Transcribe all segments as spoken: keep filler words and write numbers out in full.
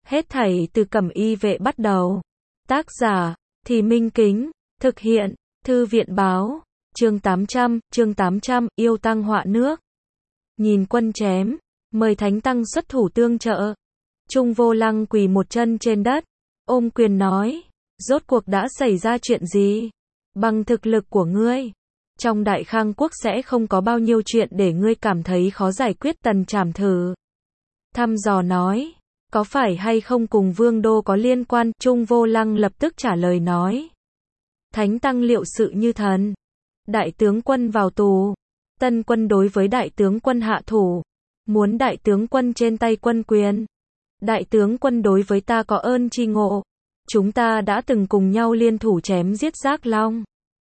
Hết thảy từ Cẩm Y Vệ bắt đầu. Tác giả, Thì Minh Kính, thực hiện, Thư viện báo, chương tám trăm, chương tám trăm, yêu tăng họa nước. Nhìn quân chém, mời thánh tăng xuất thủ tương trợ. Trung Vô Lăng quỳ một chân trên đất, ôm quyền nói, rốt cuộc đã xảy ra chuyện gì? Bằng thực lực của ngươi, trong Đại Khang Quốc sẽ không có bao nhiêu chuyện để ngươi cảm thấy khó giải quyết. Tần Trảm thử thăm dò nói, có phải hay không cùng Vương Đô có liên quan? Trung Vô Lăng lập tức trả lời nói, thánh tăng liệu sự như thần. Đại tướng quân vào tù, tân quân đối với đại tướng quân hạ thủ, muốn đại tướng quân trên tay quân quyền. Đại tướng quân đối với ta có ơn tri ngộ, chúng ta đã từng cùng nhau liên thủ chém giết Giác Long.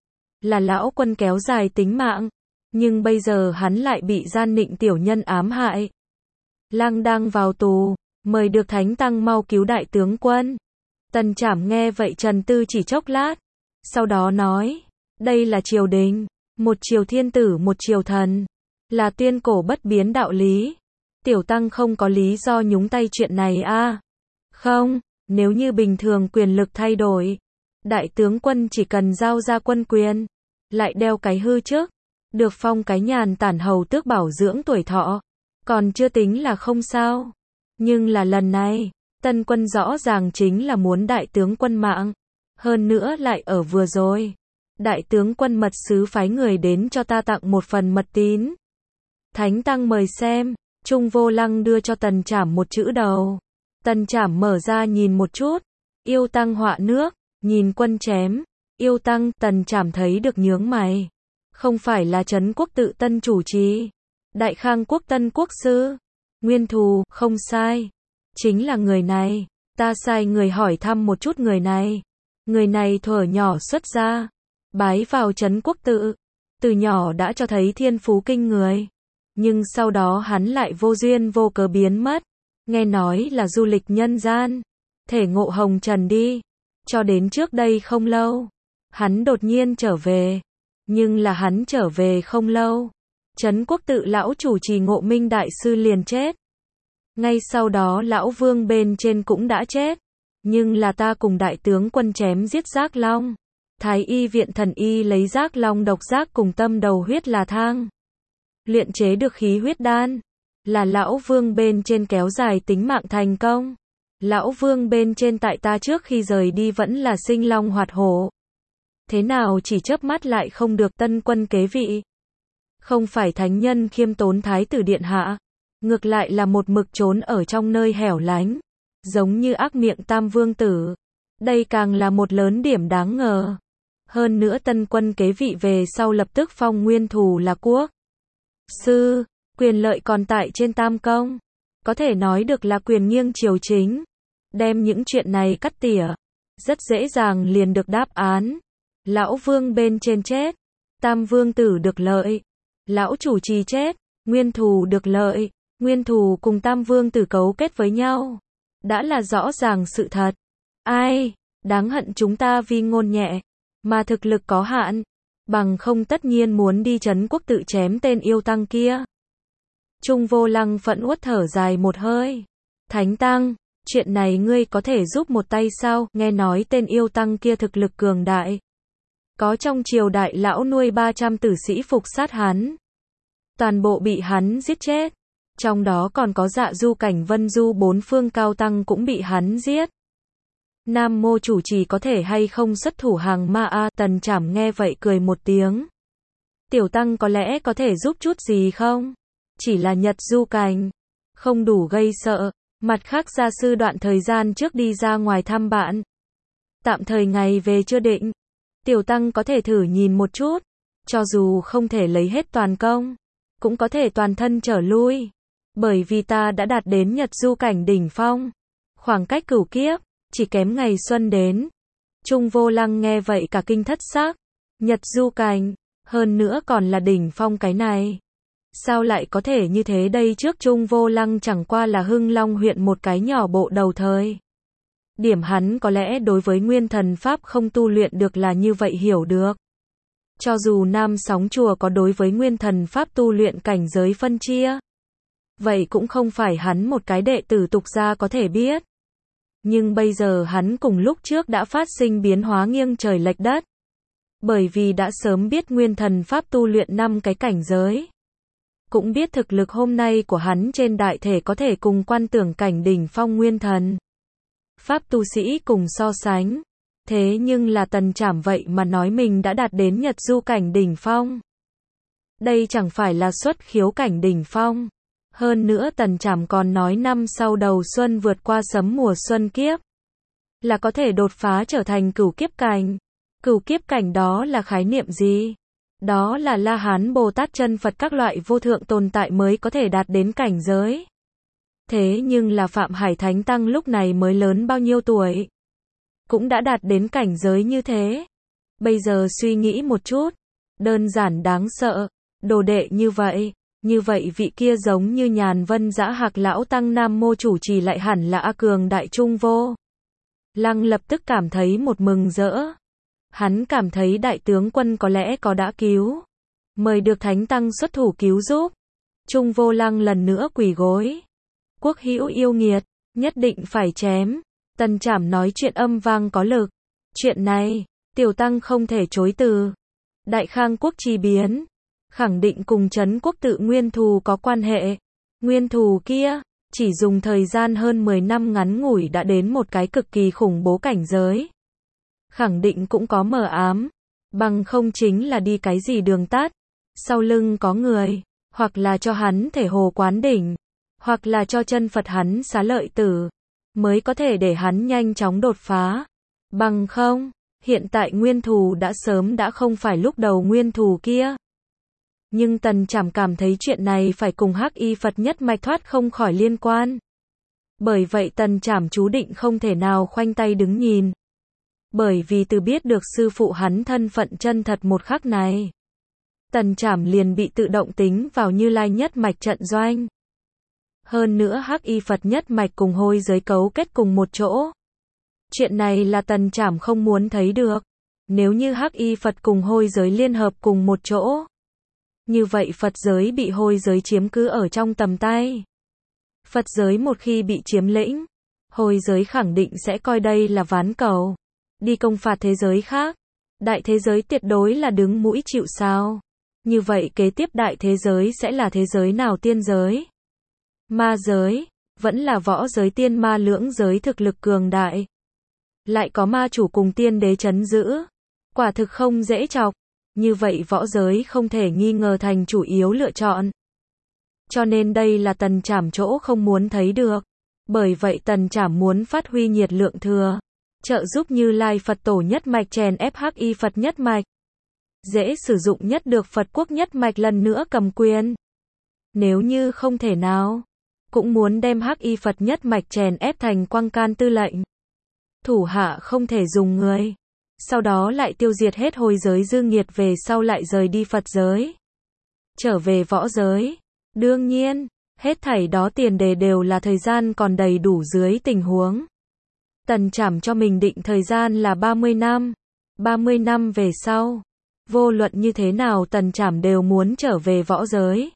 Là lão quân kéo dài tính mạng, nhưng bây giờ hắn lại bị gian nịnh tiểu nhân ám hại. Lang đang vào tù, mời được thánh tăng mau cứu đại tướng quân. Tần Trảm nghe vậy trần tư chỉ chốc lát, sau đó nói, đây là triều đình, một triều thiên tử một triều thần, là tuyên cổ bất biến đạo lý. Tiểu tăng không có lý do nhúng tay chuyện này a. À? Không, nếu như bình thường quyền lực thay đổi, đại tướng quân chỉ cần giao ra quân quyền, lại đeo cái hư chức, được phong cái nhàn tản hầu tước bảo dưỡng tuổi thọ, còn chưa tính là không sao. Nhưng là lần này, tân quân rõ ràng chính là muốn đại tướng quân mạng, hơn nữa lại ở vừa rồi. Đại tướng quân mật sứ phái người đến cho ta tặng một phần mật tín. Thánh tăng mời xem. Trung Vô Lăng đưa cho Tần Trảm một chữ đầu. Tần Trảm mở ra nhìn một chút. Yêu tăng họa nước, nhìn quân chém. Yêu tăng, Tần Trảm thấy được nhướng mày. Không phải là Trấn Quốc tự tân chủ trì. Đại Khang Quốc tân quốc sư. Nguyên Thù, không sai. Chính là người này. Ta sai người hỏi thăm một chút người này. Người này thuở nhỏ xuất gia, bái vào Trấn Quốc tự. Từ nhỏ đã cho thấy thiên phú kinh người. Nhưng sau đó hắn lại vô duyên vô cớ biến mất. Nghe nói là du lịch nhân gian, thể ngộ hồng trần đi. Cho đến trước đây không lâu, hắn đột nhiên trở về. Nhưng là hắn trở về không lâu, Trấn Quốc tự lão chủ trì Ngộ Minh đại sư liền chết. Ngay sau đó lão vương bên trên cũng đã chết. Nhưng là ta cùng đại tướng quân chém giết Giác Long. Thái y viện thần y lấy Giác Long độc giác cùng tâm đầu huyết là thang, luyện chế được khí huyết đan. Là lão vương bên trên kéo dài tính mạng thành công. Lão vương bên trên tại ta trước khi rời đi vẫn là sinh long hoạt hổ. Thế nào chỉ chớp mắt lại không được tân quân kế vị? Không phải thánh nhân khiêm tốn thái tử điện hạ, ngược lại là một mực trốn ở trong nơi hẻo lánh, giống như ác miệng tam vương tử. Đây càng là một lớn điểm đáng ngờ. Hơn nữa tân quân kế vị về sau lập tức phong Nguyên Thù là quốc sư, quyền lợi còn tại trên tam công. Có thể nói được là quyền nghiêng triều chính. Đem những chuyện này cắt tỉa, rất dễ dàng liền được đáp án. Lão vương bên trên chết, tam vương tử được lợi. Lão chủ trì chết, Nguyên Thù được lợi. Nguyên Thù cùng tam vương tử cấu kết với nhau, đã là rõ ràng sự thật. Ai, đáng hận chúng ta vi ngôn nhẹ, mà thực lực có hạn. Bằng không tất nhiên muốn đi Trấn Quốc tự chém tên yêu tăng kia. Trung Vô Lăng phẫn uất thở dài một hơi. Thánh tăng, chuyện này ngươi có thể giúp một tay sao? Nghe nói tên yêu tăng kia thực lực cường đại. Có trong triều đại lão nuôi ba trăm tử sĩ phục sát hắn. Toàn bộ bị hắn giết chết. Trong đó còn có Dạ Du Cảnh Vân Du bốn phương cao tăng cũng bị hắn giết. Nam mô chủ trì có thể hay không xuất thủ hàng ma a? Tần Trảm nghe vậy cười một tiếng. Tiểu tăng có lẽ có thể giúp chút gì không? Chỉ là Nhật Du Cảnh, không đủ gây sợ. Mặt khác gia sư đoạn thời gian trước đi ra ngoài thăm bạn. Tạm thời ngày về chưa định. Tiểu tăng có thể thử nhìn một chút. Cho dù không thể lấy hết toàn công, cũng có thể toàn thân trở lui. Bởi vì ta đã đạt đến Nhật Du Cảnh đỉnh phong. Khoảng cách cửu kiếp, chỉ kém ngày xuân đến. Trung Vô Lăng nghe vậy cả kinh thất xác. Nhật Du Cảnh, hơn nữa còn là đỉnh phong cái này. Sao lại có thể như thế đây? Trước Trung Vô Lăng chẳng qua là Hưng Long huyện một cái nhỏ bộ đầu thời. Điểm hắn có lẽ đối với nguyên thần pháp không tu luyện được là như vậy hiểu được. Cho dù Nam Sóng Chùa có đối với nguyên thần pháp tu luyện cảnh giới phân chia, vậy cũng không phải hắn một cái đệ tử tục gia có thể biết. Nhưng bây giờ hắn cùng lúc trước đã phát sinh biến hóa nghiêng trời lệch đất. Bởi vì đã sớm biết nguyên thần pháp tu luyện năm cái cảnh giới. Cũng biết thực lực hôm nay của hắn trên đại thể có thể cùng quan tưởng cảnh đỉnh phong nguyên thần. Pháp tu sĩ cùng so sánh. Thế nhưng là Tần Trảm vậy mà nói mình đã đạt đến Nhật du cảnh đỉnh phong. Đây chẳng phải là xuất khiếu cảnh đỉnh phong. Hơn nữa Tần Trảm còn nói năm sau đầu xuân vượt qua sấm mùa xuân kiếp. Là có thể đột phá trở thành cửu kiếp cảnh. Cửu kiếp cảnh đó là khái niệm gì? Đó là La Hán Bồ Tát chân Phật các loại vô thượng tồn tại mới có thể đạt đến cảnh giới. Thế nhưng là Phạm Hải Thánh Tăng lúc này mới lớn bao nhiêu tuổi? Cũng đã đạt đến cảnh giới như thế. Bây giờ suy nghĩ một chút. Đơn giản đáng sợ. Đồ đệ như vậy. Như vậy vị kia giống như Nhàn Vân Dã Hạc Lão Tăng Nam Mô chủ trì lại hẳn là A Cường Đại Trung Vô. Lăng lập tức cảm thấy một mừng rỡ. Hắn cảm thấy đại tướng quân có lẽ có đã cứu. Mời được Thánh Tăng xuất thủ cứu giúp. Trung Vô Lăng lần nữa quỳ gối. Quốc hữu yêu nghiệt, nhất định phải chém. Tần Trảm nói chuyện âm vang có lực. Chuyện này, tiểu tăng không thể chối từ. Đại Khang quốc chi biến, khẳng định cùng Trấn quốc tự nguyên thù có quan hệ. Nguyên thù kia, chỉ dùng thời gian hơn mười năm ngắn ngủi đã đến một cái cực kỳ khủng bố cảnh giới. Khẳng định cũng có mờ ám, bằng không chính là đi cái gì đường tắt. Sau lưng có người, hoặc là cho hắn thể hồ quán đỉnh, hoặc là cho chân Phật hắn xá lợi tử, mới có thể để hắn nhanh chóng đột phá. Bằng không, hiện tại nguyên thù đã sớm đã không phải lúc đầu nguyên thù kia. Nhưng Tần Trảm cảm thấy chuyện này phải cùng Hắc Y Phật nhất mạch thoát không khỏi liên quan. Bởi vậy Tần Trảm chú định không thể nào khoanh tay đứng nhìn. Bởi vì từ biết được sư phụ hắn thân phận chân thật một khắc này, Tần Trảm liền bị tự động tính vào Như Lai nhất mạch trận doanh. Hơn nữa Hắc Y Phật nhất mạch cùng hôi giới cấu kết cùng một chỗ. Chuyện này là Tần Trảm không muốn thấy được. Nếu như Hắc Y Phật cùng hôi giới liên hợp cùng một chỗ, như vậy Phật giới bị hôi giới chiếm cứ ở trong tầm tay. Phật giới một khi bị chiếm lĩnh, hôi giới khẳng định sẽ coi đây là ván cầu. Đi công phạt thế giới khác. Đại thế giới tuyệt đối là đứng mũi chịu sào. Như vậy kế tiếp đại thế giới sẽ là thế giới nào? Tiên giới, ma giới, vẫn là võ giới tiên ma lưỡng giới thực lực cường đại. Lại có ma chủ cùng tiên đế trấn giữ. Quả thực không dễ chọc. Như vậy võ giới không thể nghi ngờ thành chủ yếu lựa chọn. Cho nên đây là Tần Trảm chỗ không muốn thấy được. Bởi vậy Tần Trảm muốn phát huy nhiệt lượng thừa, trợ giúp Như Lai Phật tổ nhất mạch chèn ép Hắc Y Phật nhất mạch. Dễ sử dụng nhất được Phật quốc nhất mạch lần nữa cầm quyền. Nếu như không thể nào, cũng muốn đem Hắc Y Phật nhất mạch chèn ép thành Quang Can tư lệnh. Thủ hạ không thể dùng người. Sau đó lại tiêu diệt hết hôi giới dư nghiệt, về sau lại rời đi Phật giới. Trở về võ giới. Đương nhiên, hết thảy đó tiền đề đều là thời gian còn đầy đủ dưới tình huống. Tần Trảm cho mình định thời gian là ba mươi năm. ba mươi năm về sau, vô luận như thế nào Tần Trảm đều muốn trở về võ giới.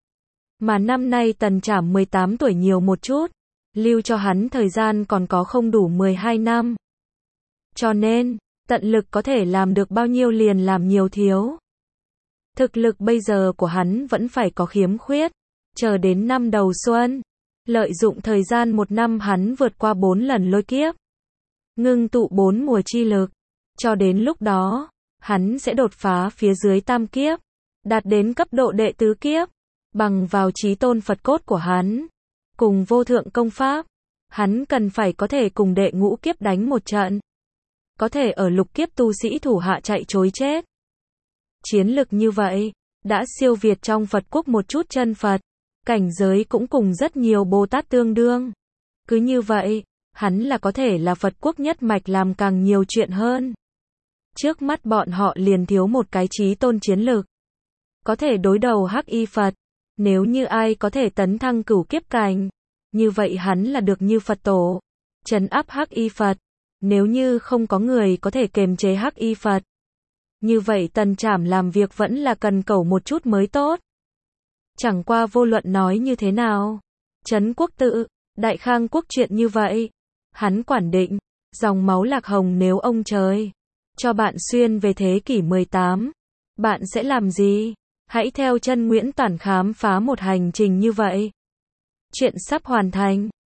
Mà năm nay Tần Trảm mười tám tuổi nhiều một chút, lưu cho hắn thời gian còn có không đủ mười hai năm. Cho nên, tận lực có thể làm được bao nhiêu liền làm nhiều thiếu. Thực lực bây giờ của hắn vẫn phải có khiếm khuyết. Chờ đến năm đầu xuân, lợi dụng thời gian một năm hắn vượt qua bốn lần lôi kiếp, ngưng tụ bốn mùa chi lực. Cho đến lúc đó, hắn sẽ đột phá phía dưới tam kiếp, đạt đến cấp độ đệ tứ kiếp. Bằng vào chí tôn Phật cốt của hắn, cùng vô thượng công pháp, hắn cần phải có thể cùng đệ ngũ kiếp đánh một trận. Có thể ở lục kiếp tu sĩ thủ hạ chạy trối chết. Chiến lực như vậy, đã siêu việt trong Phật quốc một chút chân Phật. Cảnh giới cũng cùng rất nhiều Bồ Tát tương đương. Cứ như vậy, hắn là có thể là Phật quốc nhất mạch làm càng nhiều chuyện hơn. Trước mắt bọn họ liền thiếu một cái chí tôn chiến lực. Có thể đối đầu Hắc Y Phật. Nếu như ai có thể tấn thăng cửu kiếp cảnh, như vậy hắn là được như Phật tổ, trấn áp Hắc Y Phật. Nếu như không có người có thể kiềm chế Hắc Y Phật, như vậy Tần Trảm làm việc vẫn là cần cẩu một chút mới tốt. Chẳng qua vô luận nói như thế nào, Trấn quốc tự, Đại Khang quốc chuyện như vậy, Hắn quản định, dòng máu Lạc Hồng nếu ông trời cho bạn xuyên về thế kỷ mười tám, bạn sẽ làm gì? Hãy theo chân Nguyễn Toản khám phá một hành trình như vậy. Chuyện sắp hoàn thành.